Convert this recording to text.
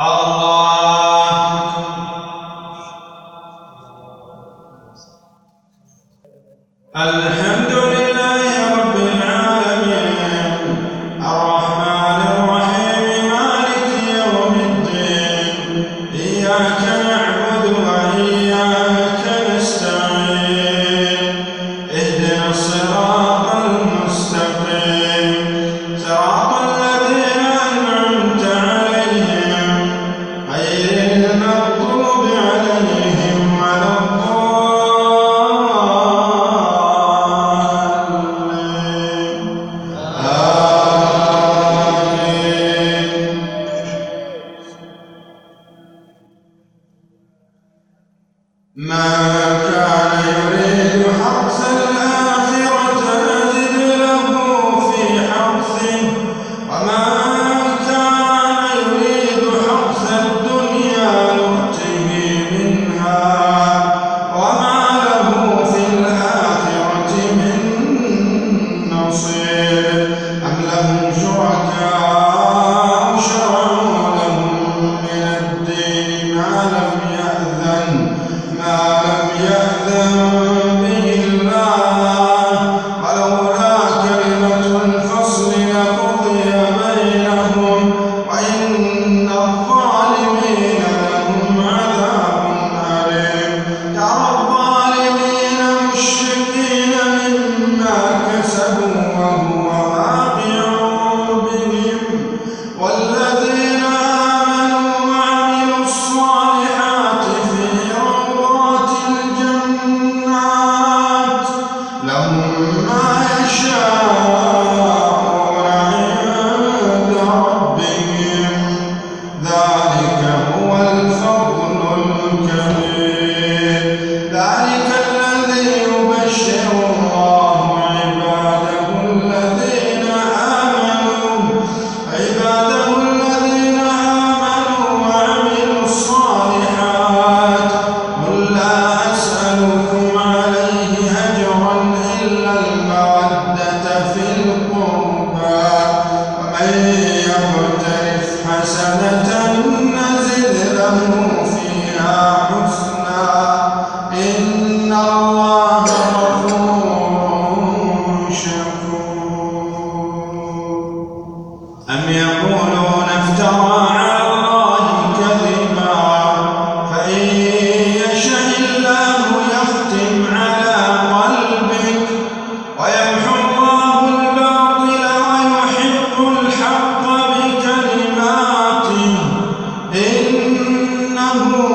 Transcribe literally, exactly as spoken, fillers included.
الحمد لله رب العالمين الرحمن الرحيم مالك يوم الدين إياك نعبد وإياك نستعين اهدنا الصراط المستقيم صراط الذين أنعمت عليهم غير المغضوب عليهم ولا من كان يريد حرث الآخرة نزد له في حرثه ومن كان يريد حرث الدنيا نؤته منها وما له في الآخرة من نصيب أم لهم شركاء شرعوا لهم من الدين ما لم يأذن ما لم يأذن به الله ولولا كلمة الفصل لقضي بينهم وإن الظالمين لهم عذاب أليم ترى الظالمين مشفقين مما كسبوا وهو واقع بهم والذين آمنوا وعملوا الصالحات في روضات الجنات لهم ما يشاءون عند ربهم ذلك هو الفضل الكبير ذلك الذي يبشر الله عباده الذين آمنوا عباده الذين آمنوا وعملوا الصالحات قل لا أسألكم عليه أجرا إلا المودة في القربى ومن يقترف حسنة نزد له فيها حسنا إن الله غفور شكور أم يقولون افترى على الله كذبا فإن يشاء الله يختم على قلبك ويمحو الله الباطل ويحق الحق بكلماته إنه